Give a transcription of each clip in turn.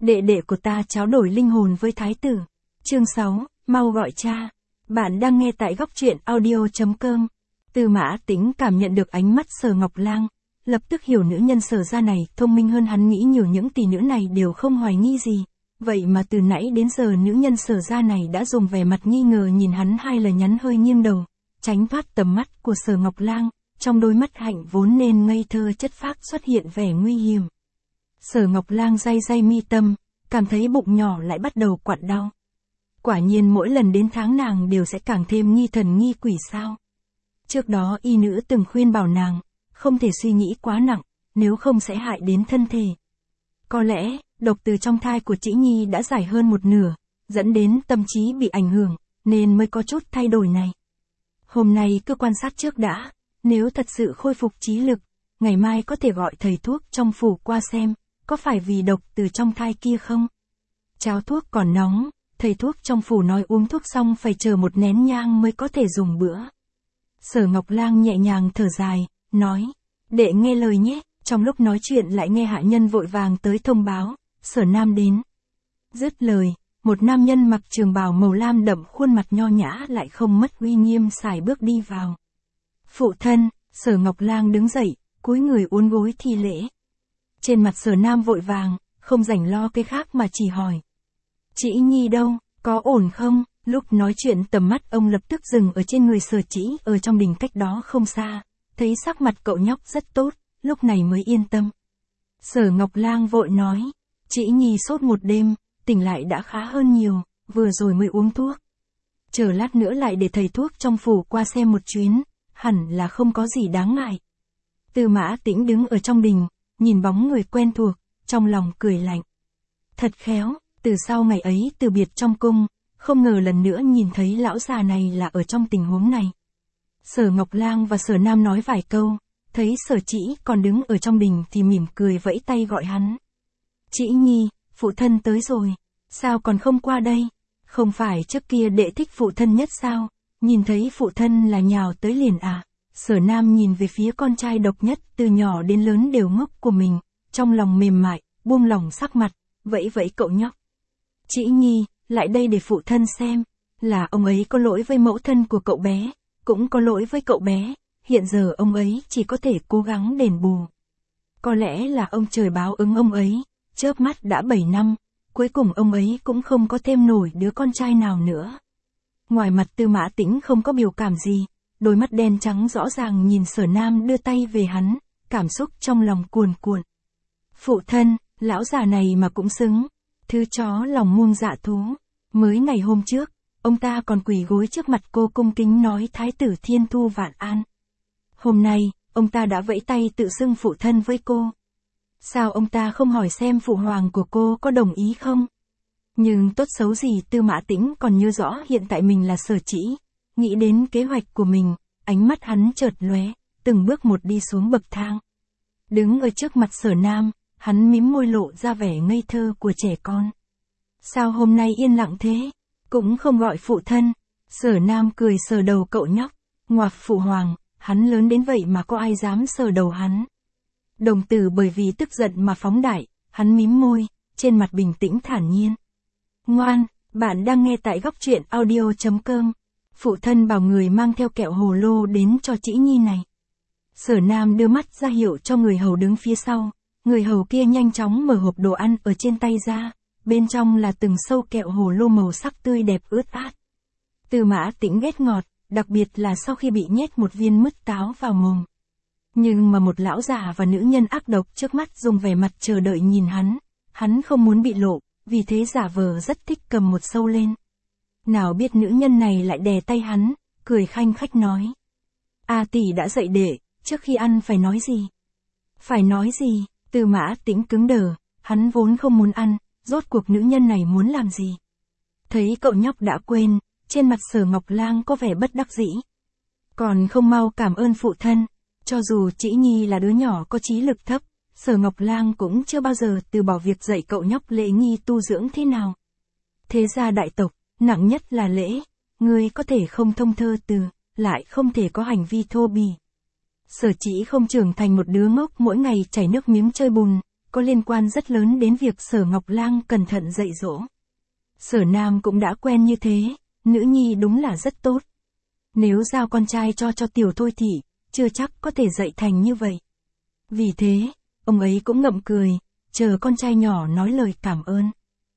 đệ đệ của ta tráo đổi linh hồn với thái tử. Chương 6, mau gọi cha. Bạn đang nghe tại góc truyện audio.com. Tư Mã Tĩnh cảm nhận được ánh mắt Sở Ngọc Lang, lập tức hiểu nữ nhân Sở gia này thông minh hơn hắn nghĩ nhiều, những tỷ nữ này đều không hoài nghi gì. Vậy mà từ nãy đến giờ nữ nhân Sở gia này đã dùng vẻ mặt nghi ngờ nhìn hắn, hai lời nhắn hơi nghiêng đầu, tránh thoát tầm mắt của Sở Ngọc Lang, trong đôi mắt hạnh vốn nên ngây thơ chất phác xuất hiện vẻ nguy hiểm. Sở Ngọc Lang day day mi tâm, cảm thấy bụng nhỏ lại bắt đầu quặn đau. Quả nhiên mỗi lần đến tháng nàng đều sẽ càng thêm nghi thần nghi quỷ sao. Trước đó y nữ từng khuyên bảo nàng, không thể suy nghĩ quá nặng, nếu không sẽ hại đến thân thể. Có lẽ, độc từ trong thai của Trĩ Nhi đã giải hơn một nửa, dẫn đến tâm trí bị ảnh hưởng, nên mới có chút thay đổi này. Hôm nay cứ quan sát trước đã, nếu thật sự khôi phục trí lực, ngày mai có thể gọi thầy thuốc trong phủ qua xem, có phải vì độc từ trong thai kia không? Cháo thuốc còn nóng, thầy thuốc trong phủ nói uống thuốc xong phải chờ một nén nhang mới có thể dùng bữa. Sở Ngọc Lang nhẹ nhàng thở dài, nói, đệ nghe lời nhé. Trong lúc nói chuyện lại nghe hạ nhân vội vàng tới thông báo, Sở Nam đến. Dứt lời, một nam nhân mặc trường bào màu lam đậm, khuôn mặt nho nhã lại không mất uy nghiêm sải bước đi vào. Phụ thân. Sở Ngọc Lang đứng dậy, cúi người uốn gối thi lễ. Trên mặt Sở Nam vội vàng, không rảnh lo cái khác mà chỉ hỏi. Trĩ Nhi đâu, có ổn không? Lúc nói chuyện tầm mắt ông lập tức dừng ở trên người Sở Trĩ ở trong đình cách đó không xa, thấy sắc mặt cậu nhóc rất tốt, lúc này mới yên tâm. Sở Ngọc Lang vội nói, Trĩ Nhi sốt một đêm, tỉnh lại đã khá hơn nhiều, vừa rồi mới uống thuốc. Chờ lát nữa lại để thầy thuốc trong phủ qua xem một chuyến, hẳn là không có gì đáng ngại. Tư Mã Tĩnh đứng ở trong đình, nhìn bóng người quen thuộc, trong lòng cười lạnh. Thật khéo, từ sau ngày ấy từ biệt trong cung, không ngờ lần nữa nhìn thấy lão già này là ở trong tình huống này. Sở Ngọc Lang và Sở Nam nói vài câu, thấy Sở Trĩ còn đứng ở trong đình thì mỉm cười vẫy tay gọi hắn. Trĩ Nhi, phụ thân tới rồi, sao còn không qua đây? Không phải trước kia đệ thích phụ thân nhất sao? Nhìn thấy phụ thân là nhào tới liền à? Sở Nam nhìn về phía con trai độc nhất từ nhỏ đến lớn đều ngốc của mình, trong lòng mềm mại, buông lỏng sắc mặt, vẫy vẫy cậu nhóc. Trĩ Nhi, lại đây để phụ thân xem, là ông ấy có lỗi với mẫu thân của cậu bé, cũng có lỗi với cậu bé, hiện giờ ông ấy chỉ có thể cố gắng đền bù. Có lẽ là ông trời báo ứng ông ấy, chớp mắt đã 7 năm, cuối cùng ông ấy cũng không có thêm nổi đứa con trai nào nữa. Ngoài mặt Tư Mã Tĩnh không có biểu cảm gì, đôi mắt đen trắng rõ ràng nhìn Sở Nam đưa tay về hắn, cảm xúc trong lòng cuồn cuộn. Phụ thân, lão già này mà cũng xứng, thứ chó lòng muông dạ thú. Mới ngày hôm trước, ông ta còn quỳ gối trước mặt cô cung kính nói Thái tử Thiên Thu vạn an. Hôm nay, ông ta đã vẫy tay tự xưng phụ thân với cô. Sao ông ta không hỏi xem phụ hoàng của cô có đồng ý không? Nhưng tốt xấu gì Tư Mã Tĩnh còn nhớ rõ hiện tại mình là Sở Trĩ. Nghĩ đến kế hoạch của mình, ánh mắt hắn chợt lóe, từng bước một đi xuống bậc thang. Đứng ở trước mặt Sở Nam, hắn mím môi lộ ra vẻ ngây thơ của trẻ con. Sao hôm nay yên lặng thế? Cũng không gọi phụ thân. Sở Nam cười sờ đầu cậu nhóc. Ngoạc phụ hoàng, hắn lớn đến vậy mà có ai dám sờ đầu hắn. Đồng tử bởi vì tức giận mà phóng đại, hắn mím môi, trên mặt bình tĩnh thản nhiên. Ngoan, bạn đang nghe tại góc truyện audio.com. Phụ thân bảo người mang theo kẹo hồ lô đến cho Trĩ Nhi này. Sở Nam đưa mắt ra hiệu cho người hầu đứng phía sau, người hầu kia nhanh chóng mở hộp đồ ăn ở trên tay ra, bên trong là từng sâu kẹo hồ lô màu sắc tươi đẹp ướt át. Tư Mã Tĩnh ghét ngọt, đặc biệt là sau khi bị nhét một viên mứt táo vào mồm. Nhưng mà một lão già và nữ nhân ác độc trước mắt dùng vẻ mặt chờ đợi nhìn hắn không muốn bị lộ, vì thế giả vờ rất thích cầm một sâu lên. Nào biết nữ nhân này lại đè tay hắn, cười khanh khách nói. A tỷ đã dạy đệ, trước khi ăn phải nói gì? Phải nói gì? Tư Mã Tĩnh cứng đờ, hắn vốn không muốn ăn, rốt cuộc nữ nhân này muốn làm gì? Thấy cậu nhóc đã quên, trên mặt Sở Ngọc Lang có vẻ bất đắc dĩ. Còn không mau cảm ơn phụ thân, cho dù Trĩ Nhi là đứa nhỏ có trí lực thấp, Sở Ngọc Lang cũng chưa bao giờ từ bỏ việc dạy cậu nhóc lễ nghi tu dưỡng thế nào. Thế gia đại tộc, nặng nhất là lễ, ngươi có thể không thông thơ từ, lại không thể có hành vi thô bỉ. Sở Trĩ không trưởng thành một đứa ngốc mỗi ngày chảy nước miếng chơi bùn, có liên quan rất lớn đến việc Sở Ngọc Lang cẩn thận dạy dỗ. Sở Nam cũng đã quen như thế, nữ nhi đúng là rất tốt. Nếu giao con trai cho tiểu Thôi Thị, chưa chắc có thể dạy thành như vậy. Vì thế, ông ấy cũng ngậm cười, chờ con trai nhỏ nói lời cảm ơn.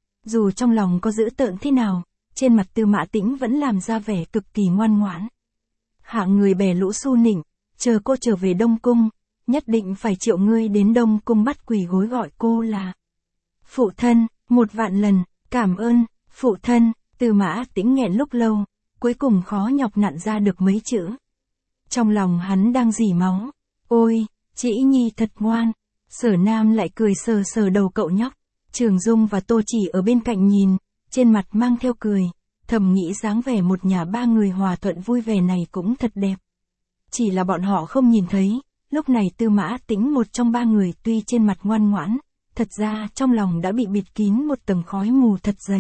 Dù trong lòng có dữ tợn thế nào, trên mặt Tư Mã Tĩnh vẫn làm ra vẻ cực kỳ ngoan ngoãn. Hạng người bè lũ su nịnh, chờ cô trở về Đông Cung, nhất định phải triệu ngươi đến Đông Cung bắt quỳ gối gọi cô là phụ thân, 1.000.000 lần, cảm ơn, phụ thân. Tư Mã Tĩnh nghẹn lúc lâu, cuối cùng khó nhọc nặn ra được mấy chữ. Trong lòng hắn đang rỉ máu. Ôi, Trĩ Nhi thật ngoan. Sở Nam lại cười sờ sờ đầu cậu nhóc. Trường Dung và Tô Chỉ ở bên cạnh nhìn, trên mặt mang theo cười, thầm nghĩ dáng vẻ một nhà ba người hòa thuận vui vẻ này cũng thật đẹp. Chỉ là bọn họ không nhìn thấy, lúc này Tư Mã Tĩnh một trong ba người tuy trên mặt ngoan ngoãn, thật ra trong lòng đã bị bịt kín một tầng khói mù thật dày.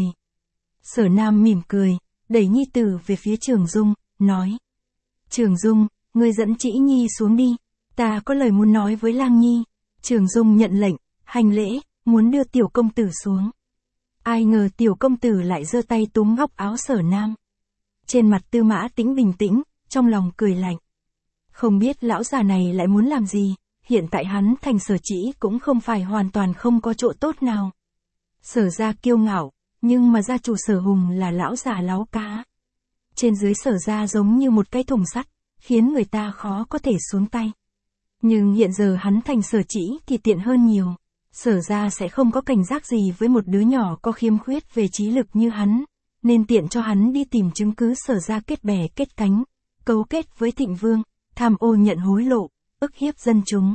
Sở Nam mỉm cười, đẩy Nhi tử về phía Trường Dung, nói. Trường Dung, ngươi dẫn Trĩ Nhi xuống đi, ta có lời muốn nói với Lang Nhi. Trường Dung nhận lệnh, hành lễ, muốn đưa tiểu công tử xuống. Ai ngờ tiểu công tử lại giơ tay túm góc áo Sở Nam. Trên mặt Tư Mã Tĩnh bình tĩnh, trong lòng cười lạnh. Không biết lão già này lại muốn làm gì, hiện tại hắn thành Sở Trĩ cũng không phải hoàn toàn không có chỗ tốt nào. Sở gia kiêu ngạo, nhưng mà gia chủ Sở Hùng là lão già láo cá. Trên dưới Sở gia giống như một cái thùng sắt, khiến người ta khó có thể xuống tay. Nhưng hiện giờ hắn thành Sở Trĩ thì tiện hơn nhiều. Sở gia sẽ không có cảnh giác gì với một đứa nhỏ có khiếm khuyết về trí lực như hắn, nên tiện cho hắn đi tìm chứng cứ Sở gia kết bè kết cánh, cấu kết với Thịnh Vương, tham ô nhận hối lộ, ức hiếp dân chúng.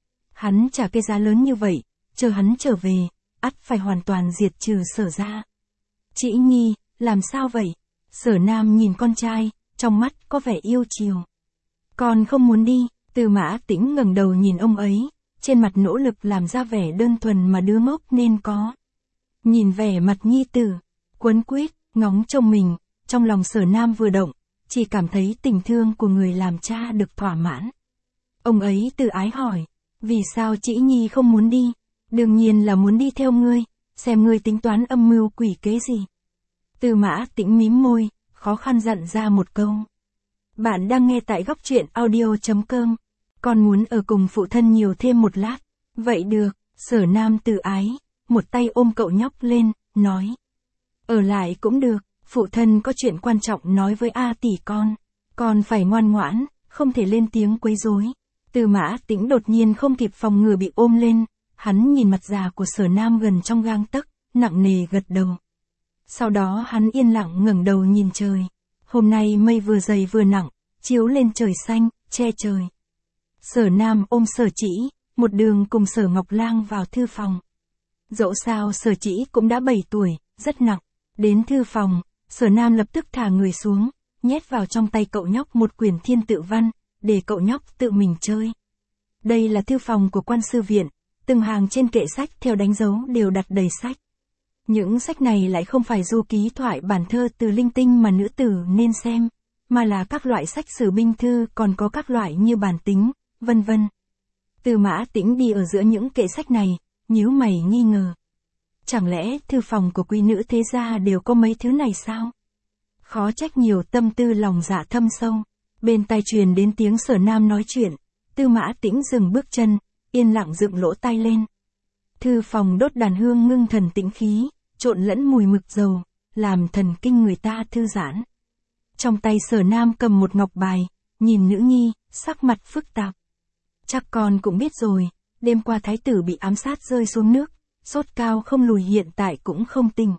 Hắn trả cái giá lớn như vậy, chờ hắn trở về, ắt phải hoàn toàn diệt trừ Sở gia. Trĩ Nhi, làm sao vậy? Sở Nam nhìn con trai, trong mắt có vẻ yêu chiều. Con không muốn đi. Tư Mã Tĩnh ngẩng đầu nhìn ông ấy, trên mặt nỗ lực làm ra vẻ đơn thuần mà đứa ngốc nên có. Nhìn vẻ mặt nhi tử, quấn quýt, ngóng trông mình, trong lòng Sở Nam vừa động, chỉ cảm thấy tình thương của người làm cha được thỏa mãn. Ông ấy tự ái hỏi, vì sao Trĩ Nhi không muốn đi? Đương nhiên là muốn đi theo ngươi, xem ngươi tính toán âm mưu quỷ kế gì. Tư Mã Tĩnh mím môi, khó khăn dặn ra một câu. Bạn đang nghe tại góc truyện audio.com. Con muốn ở cùng phụ thân nhiều thêm một lát. Vậy được, Sở Nam tự ái, một tay ôm cậu nhóc lên, nói. Ở lại cũng được, phụ thân có chuyện quan trọng nói với A tỷ con phải ngoan ngoãn, không thể lên tiếng quấy rối. Tư Mã Tĩnh đột nhiên không kịp phòng ngừa bị ôm lên, hắn nhìn mặt già của Sở Nam gần trong gang tấc, nặng nề gật đầu. Sau đó hắn yên lặng ngẩng đầu nhìn trời. Hôm nay mây vừa dày vừa nặng, chiếu lên trời xanh, che trời. Sở Nam ôm Sở Trĩ, một đường cùng Sở Ngọc Lang vào thư phòng. Dẫu sao Sở Trĩ cũng đã 7 tuổi, rất nặng. Đến thư phòng, Sở Nam lập tức thả người xuống, nhét vào trong tay cậu nhóc một quyển thiên tự văn, để cậu nhóc tự mình chơi. Đây là thư phòng của quan sư viện, từng hàng trên kệ sách theo đánh dấu đều đặt đầy sách. Những sách này lại không phải du ký thoại bản thơ từ linh tinh mà nữ tử nên xem, mà là các loại sách sử binh thư, còn có các loại như bản tính, vân vân. Tư Mã Tĩnh đi ở giữa những kệ sách này, nhíu mày nghi ngờ. Chẳng lẽ thư phòng của quý nữ thế gia đều có mấy thứ này sao? Khó trách nhiều tâm tư lòng dạ thâm sâu. Bên tai truyền đến tiếng Sở Nam nói chuyện, Tư Mã Tĩnh dừng bước chân, yên lặng dựng lỗ tai lên. Thư phòng đốt đàn hương ngưng thần tĩnh khí, trộn lẫn mùi mực dầu, làm thần kinh người ta thư giãn. Trong tay Sở Nam cầm một ngọc bài, nhìn nữ nhi, sắc mặt phức tạp. Chắc con cũng biết rồi, đêm qua thái tử bị ám sát rơi xuống nước, sốt cao không lùi hiện tại cũng không tỉnh.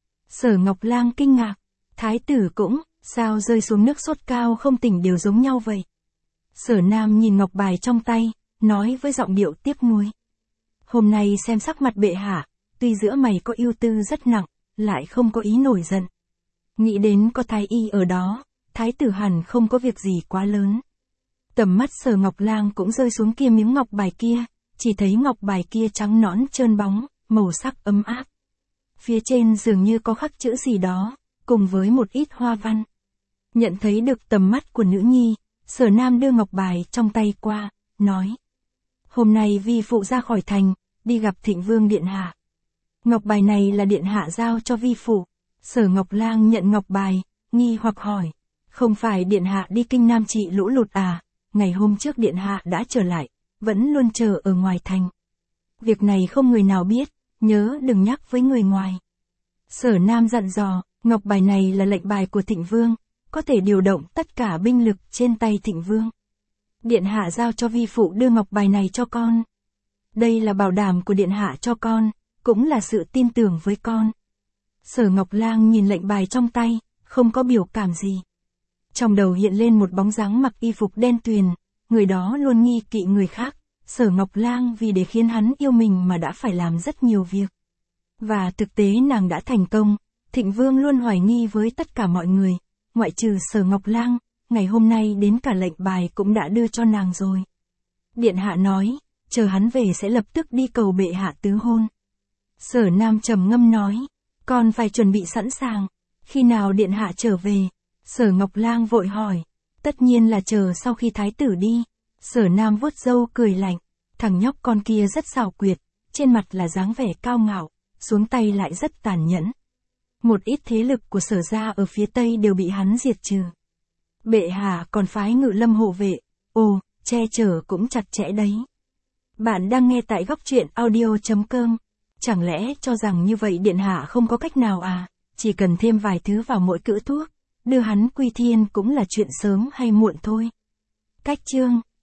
Sở Ngọc Lang kinh ngạc, thái tử cũng, sao rơi xuống nước sốt cao không tỉnh đều giống nhau vậy? Sở Nam nhìn ngọc bài trong tay, nói với giọng điệu tiếc nuối. Hôm nay xem sắc mặt bệ hạ, tuy giữa mày có ưu tư rất nặng, lại không có ý nổi giận. Nghĩ đến có thái y ở đó, thái tử hẳn không có việc gì quá lớn. Tầm mắt Sở Ngọc Lang cũng rơi xuống kia miếng ngọc bài kia, chỉ thấy ngọc bài kia trắng nõn trơn bóng, màu sắc ấm áp. Phía trên dường như có khắc chữ gì đó, cùng với một ít hoa văn. Nhận thấy được tầm mắt của nữ nhi, Sở Nam đưa ngọc bài trong tay qua, nói. Hôm nay vi phụ ra khỏi thành, đi gặp Thịnh Vương điện hạ. Ngọc bài này là điện hạ giao cho vi phụ. Sở Ngọc Lang nhận ngọc bài, nghi hoặc hỏi. Không phải điện hạ đi Kinh Nam trị lũ lụt à, ngày hôm trước điện hạ đã trở lại, vẫn luôn chờ ở ngoài thành. Việc này không người nào biết, nhớ đừng nhắc với người ngoài. Sở Nam dặn dò, ngọc bài này là lệnh bài của Thịnh Vương, có thể điều động tất cả binh lực trên tay Thịnh Vương. Điện hạ giao cho vi phụ đưa ngọc bài này cho con. Đây là bảo đảm của điện hạ cho con, cũng là sự tin tưởng với con. Sở Ngọc Lang nhìn lệnh bài trong tay, không có biểu cảm gì. Trong đầu hiện lên một bóng dáng mặc y phục đen tuyền, người đó luôn nghi kỵ người khác. Sở Ngọc Lang vì để khiến hắn yêu mình mà đã phải làm rất nhiều việc. Và thực tế nàng đã thành công, Thịnh Vương luôn hoài nghi với tất cả mọi người, ngoại trừ Sở Ngọc Lang, ngày hôm nay đến cả lệnh bài cũng đã đưa cho nàng rồi. Điện hạ nói, chờ hắn về sẽ lập tức đi cầu bệ hạ tứ hôn. Sở Nam trầm ngâm nói, con phải chuẩn bị sẵn sàng, khi nào điện hạ trở về? Sở Ngọc Lang vội hỏi, tất nhiên là chờ sau khi thái tử đi. Sở Nam vuốt râu cười lạnh, thằng nhóc con kia rất xảo quyệt, trên mặt là dáng vẻ cao ngạo, xuống tay lại rất tàn nhẫn. Một ít thế lực của Sở gia ở phía Tây đều bị hắn diệt trừ. Bệ hạ còn phái Ngự Lâm hộ vệ, ồ, che chở cũng chặt chẽ đấy. Bạn đang nghe tại góc truyện audio.com. Chẳng lẽ cho rằng như vậy điện hạ không có cách nào à, chỉ cần thêm vài thứ vào mỗi cữ thuốc, đưa hắn quy thiên cũng là chuyện sớm hay muộn thôi. Cách chương